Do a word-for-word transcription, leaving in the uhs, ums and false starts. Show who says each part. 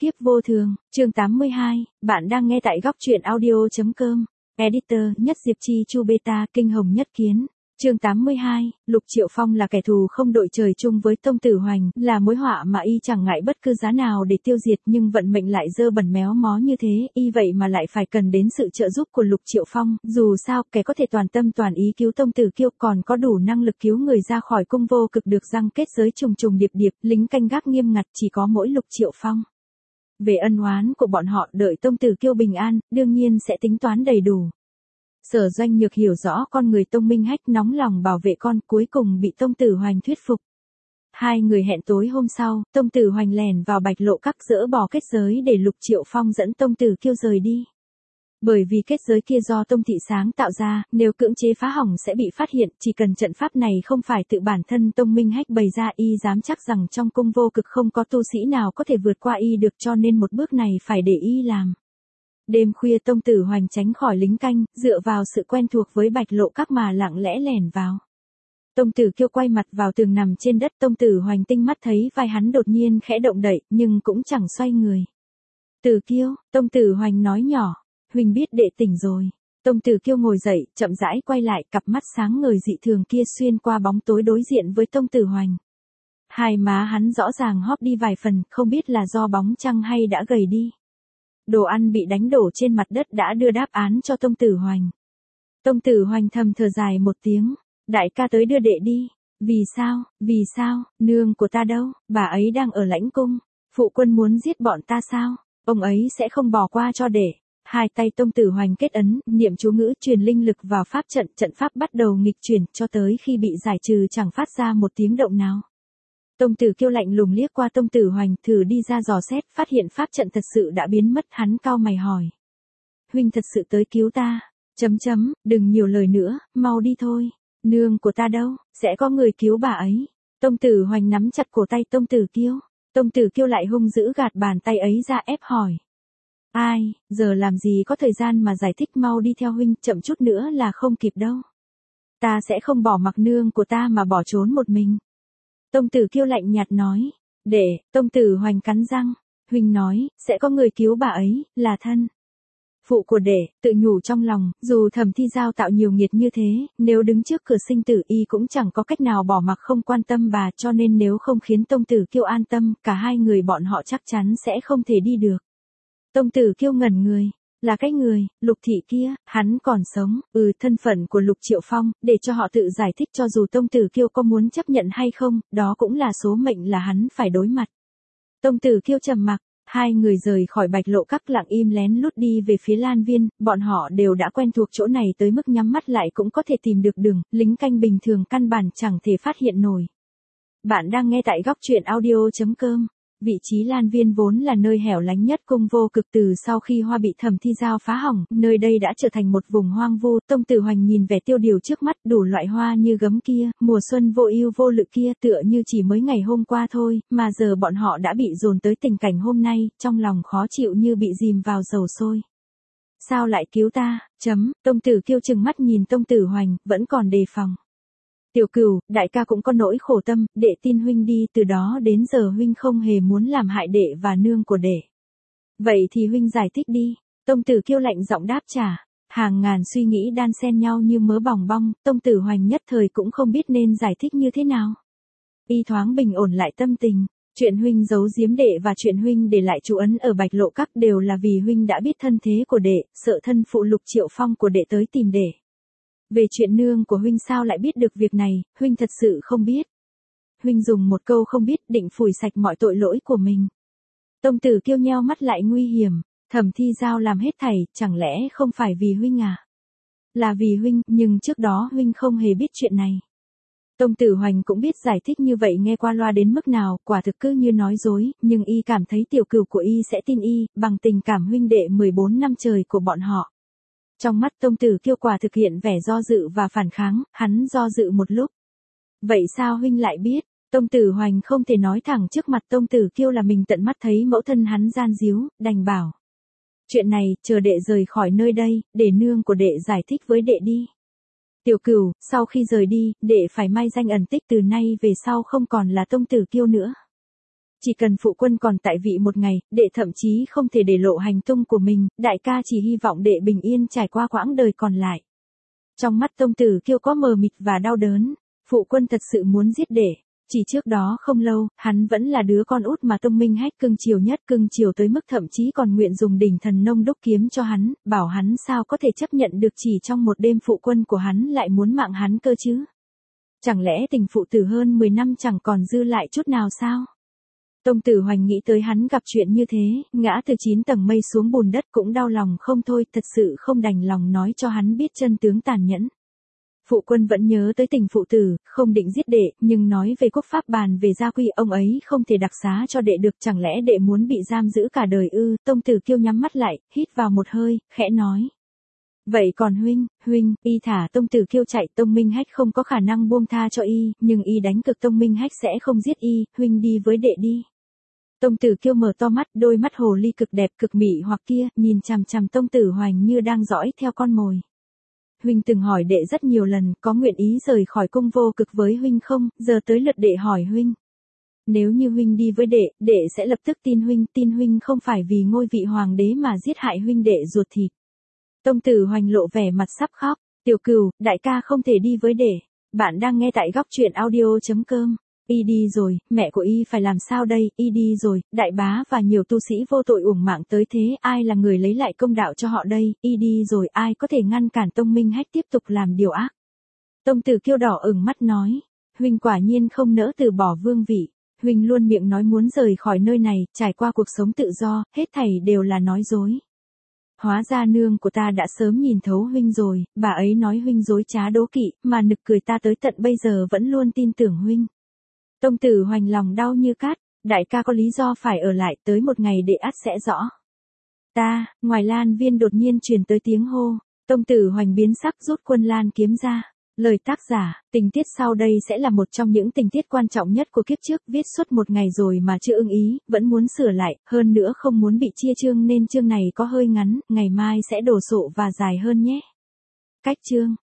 Speaker 1: Kiếp vô thường, chương tám mươi hai, bạn đang nghe tại góc truyện audio chấm com. Editor, Nhất Diệp Chi Chu Beta, Kinh Hồng Nhất Kiến. Chương tám mươi hai, Lục Triệu Phong là kẻ thù không đội trời chung với Tông Tử Hoành, là mối họa mà y chẳng ngại bất cứ giá nào để tiêu diệt, nhưng vận mệnh lại dơ bẩn méo mó như thế, y vậy mà lại phải cần đến sự trợ giúp của Lục Triệu Phong, dù sao, kẻ có thể toàn tâm toàn ý cứu Tông Tử Kiêu còn có đủ năng lực cứu người ra khỏi cung vô cực được răng kết giới trùng trùng điệp điệp, lính canh gác nghiêm ngặt chỉ có mỗi Lục Triệu Phong. Về ân oán của bọn họ, đợi Tông Tử Kiêu bình an, đương nhiên sẽ tính toán đầy đủ. Sở Doanh Nhược hiểu rõ con người Tông Minh Hách nóng lòng bảo vệ con, cuối cùng bị Tông Tử Hoành thuyết phục. Hai người hẹn tối hôm sau, Tông Tử Hoành lèn vào Bạch Lộ Các dỡ bỏ kết giới để Lục Triệu Phong dẫn Tông Tử Kiêu rời đi. Bởi vì kết giới kia do Tông Thị sáng tạo ra, nếu cưỡng chế phá hỏng sẽ bị phát hiện, chỉ cần trận pháp này không phải tự bản thân Tông Minh Hách bày ra, y dám chắc rằng trong cung vô cực không có tu sĩ nào có thể vượt qua y được, cho nên một bước này phải để y làm. Đêm khuya Tông Tử Hoành tránh khỏi lính canh, dựa vào sự quen thuộc với Bạch Lộ Các mà lặng lẽ lẻn vào. Tông Tử Kiêu quay mặt vào tường nằm trên đất, Tông Tử Hoành tinh mắt thấy vai hắn đột nhiên khẽ động đậy, nhưng cũng chẳng xoay người. Tử Kiêu, Tông Tử Hoành nói nhỏ, huynh biết đệ tỉnh rồi. Tông Tử Kiêu ngồi dậy, chậm rãi quay lại, cặp mắt sáng ngời dị thường kia xuyên qua bóng tối đối diện với Tông Tử Hoành. Hai má hắn rõ ràng hóp đi vài phần, không biết là do bóng trăng hay đã gầy đi. Đồ ăn bị đánh đổ trên mặt đất đã đưa đáp án cho Tông Tử Hoành. Tông Tử Hoành thầm thở dài một tiếng, đại ca tới đưa đệ đi. Vì sao, vì sao, nương của ta đâu, bà ấy đang ở lãnh cung, phụ quân muốn giết bọn ta sao, ông ấy sẽ không bỏ qua cho đệ. Hai tay Tông Tử Hoành kết ấn, niệm chú ngữ truyền linh lực vào pháp trận, trận pháp bắt đầu nghịch chuyển, cho tới khi bị giải trừ chẳng phát ra một tiếng động nào. Tông Tử Kiêu lạnh lùng liếc qua Tông Tử Hoành, thử đi ra dò xét, phát hiện pháp trận thật sự đã biến mất, hắn cau mày hỏi. Huynh thật sự tới cứu ta, chấm chấm, đừng nhiều lời nữa, mau đi thôi, nương của ta đâu, sẽ có người cứu bà ấy. Tông Tử Hoành nắm chặt cổ tay Tông Tử Kiêu, Tông Tử Kiêu lại hung dữ gạt bàn tay ấy ra ép hỏi. Ai, giờ làm gì có thời gian mà giải thích, mau đi theo huynh, chậm chút nữa là không kịp đâu. Ta sẽ không bỏ mặc nương của ta mà bỏ trốn một mình. Tông Tử Kiêu lạnh nhạt nói. Để, Tông Tử Hoành cắn răng. Huynh nói, sẽ có người cứu bà ấy, là thân phụ của đệ, tự nhủ trong lòng, dù Thẩm Thi Giao tạo nhiều nghiệt như thế, nếu đứng trước cửa sinh tử y cũng chẳng có cách nào bỏ mặc không quan tâm bà, cho nên nếu không khiến Tông Tử Kiêu an tâm, cả hai người bọn họ chắc chắn sẽ không thể đi được. Tông Tử Kiêu ngẩn người. Là cái người, Lục Thị kia, hắn còn sống, ừ thân phận của Lục Triệu Phong, để cho họ tự giải thích, cho dù Tông Tử Kiêu có muốn chấp nhận hay không, đó cũng là số mệnh là hắn phải đối mặt. Tông Tử Kiêu trầm mặc, hai người rời khỏi Bạch Lộ Các lặng im lén lút đi về phía Lan Viên, bọn họ đều đã quen thuộc chỗ này tới mức nhắm mắt lại cũng có thể tìm được đường, lính canh bình thường căn bản chẳng thể phát hiện nổi. Bạn đang nghe tại góc truyện audio chấm com. Vị trí Lan Viên vốn là nơi hẻo lánh nhất cung vô cực, từ sau khi Hoa bị Thẩm Thi Giao phá hỏng, nơi đây đã trở thành một vùng hoang vu. Tông Tử Hoành nhìn vẻ tiêu điều trước mắt, đủ loại hoa như gấm kia, mùa xuân vô ưu vô lự kia, tựa như chỉ mới ngày hôm qua thôi, mà giờ bọn họ đã bị dồn tới tình cảnh hôm nay, trong lòng khó chịu như bị dìm vào dầu sôi. Sao lại cứu ta, chấm, Tông Tử Kiêu trừng mắt nhìn Tông Tử Hoành, vẫn còn đề phòng. Tiểu Cửu, đại ca cũng có nỗi khổ tâm, đệ tin huynh đi, từ đó đến giờ huynh không hề muốn làm hại đệ và nương của đệ. Vậy thì huynh giải thích đi. Tông Tử Kiêu lạnh giọng đáp trả. Hàng ngàn suy nghĩ đan xen nhau như mớ bòng bong, Tông Tử Hoành nhất thời cũng không biết nên giải thích như thế nào. Y thoáng bình ổn lại tâm tình. Chuyện huynh giấu giếm đệ và chuyện huynh để lại chú ấn ở Bạch Lộ Các đều là vì huynh đã biết thân thế của đệ, sợ thân phụ Lục Triệu Phong của đệ tới tìm đệ. Về chuyện nương của huynh sao lại biết được việc này, huynh thật sự không biết. Huynh dùng một câu không biết định phủi sạch mọi tội lỗi của mình. Tông Tử Kiêu nheo mắt lại nguy hiểm, Thẩm Thi Giao làm hết thảy, chẳng lẽ không phải vì huynh à? Là vì huynh, nhưng trước đó huynh không hề biết chuyện này. Tông Tử Hoành cũng biết giải thích như vậy nghe qua loa đến mức nào, quả thực cứ như nói dối, nhưng y cảm thấy Tiểu Cửu của y sẽ tin y, bằng tình cảm huynh đệ mười bốn năm trời của bọn họ. Trong mắt Tông Tử Kiêu quả thực hiện vẻ do dự và phản kháng, hắn do dự một lúc. Vậy sao huynh lại biết? Tông Tử Hoành không thể nói thẳng trước mặt Tông Tử Kiêu là mình tận mắt thấy mẫu thân hắn gian díu, đành bảo. Chuyện này, chờ đệ rời khỏi nơi đây, để nương của đệ giải thích với đệ đi. Tiểu Cửu, sau khi rời đi, đệ phải mai danh ẩn tích, từ nay về sau không còn là Tông Tử Kiêu nữa. Chỉ cần phụ quân còn tại vị một ngày, đệ thậm chí không thể để lộ hành tung của mình, đại ca chỉ hy vọng đệ bình yên trải qua quãng đời còn lại. Trong mắt Tông Tử Kiêu có mờ mịt và đau đớn, phụ quân thật sự muốn giết đệ. Chỉ trước đó không lâu, hắn vẫn là đứa con út mà Tông Minh Hách cưng chiều nhất, cưng chiều tới mức thậm chí còn nguyện dùng đỉnh thần nông đúc kiếm cho hắn, bảo hắn sao có thể chấp nhận được chỉ trong một đêm phụ quân của hắn lại muốn mạng hắn cơ chứ. Chẳng lẽ tình phụ tử hơn mười năm chẳng còn dư lại chút nào sao? Tông Tử Hoành nghĩ tới hắn gặp chuyện như thế, ngã từ chín tầng mây xuống bùn đất cũng đau lòng không thôi, thật sự không đành lòng nói cho hắn biết chân tướng tàn nhẫn. Phụ quân vẫn nhớ tới tình phụ tử, không định giết đệ, nhưng nói về quốc pháp bàn về gia quy ông ấy không thể đặc xá cho đệ được, chẳng lẽ đệ muốn bị giam giữ cả đời ư? Tông Tử Kiêu nhắm mắt lại, hít vào một hơi, khẽ nói. Vậy còn huynh, huynh, y thả Tông Tử Kiêu chạy, Tông Minh Hách không có khả năng buông tha cho y, nhưng y đánh cực Tông Minh Hách sẽ không giết y, huynh đi với đệ đi. Tông Tử Kiêu mở to mắt, đôi mắt hồ ly cực đẹp cực mị hoặc kia, nhìn chằm chằm Tông Tử Hoành như đang dõi theo con mồi. Huynh từng hỏi đệ rất nhiều lần, có nguyện ý rời khỏi cung vô cực với huynh không, giờ tới lượt đệ hỏi huynh. Nếu như huynh đi với đệ, đệ sẽ lập tức tin huynh, tin huynh không phải vì ngôi vị hoàng đế mà giết hại huynh đệ ruột thịt. Tông Tử Hoành lộ vẻ mặt sắp khóc, Tiểu Cửu, đại ca không thể đi với đệ. Bạn đang nghe tại góc truyện audio chấm com. Y đi rồi, mẹ của y phải làm sao đây, y đi rồi, đại bá và nhiều tu sĩ vô tội uổng mạng tới thế, ai là người lấy lại công đạo cho họ đây, y đi rồi, ai có thể ngăn cản Tông Minh Hách tiếp tục làm điều ác. Tông Tử Kiêu đỏ ửng mắt nói, huynh quả nhiên không nỡ từ bỏ vương vị, huynh luôn miệng nói muốn rời khỏi nơi này, trải qua cuộc sống tự do, hết thảy đều là nói dối. Hóa ra nương của ta đã sớm nhìn thấu huynh rồi, bà ấy nói huynh dối trá đố kỵ, mà nực cười ta tới tận bây giờ vẫn luôn tin tưởng huynh. Tông Tử Hoành lòng đau như cát, đại ca có lý do phải ở lại, tới một ngày đệ ắt sẽ rõ. Ta, ngoài lan viên đột nhiên truyền tới tiếng hô, Tông Tử Hoành biến sắc rút quân lan kiếm ra. Lời tác giả, tình tiết sau đây sẽ là một trong những tình tiết quan trọng nhất của kiếp trước, viết suốt một ngày rồi mà chưa ưng ý, vẫn muốn sửa lại, hơn nữa không muốn bị chia chương nên chương này có hơi ngắn, ngày mai sẽ đổ sộ và dài hơn nhé. Cách chương.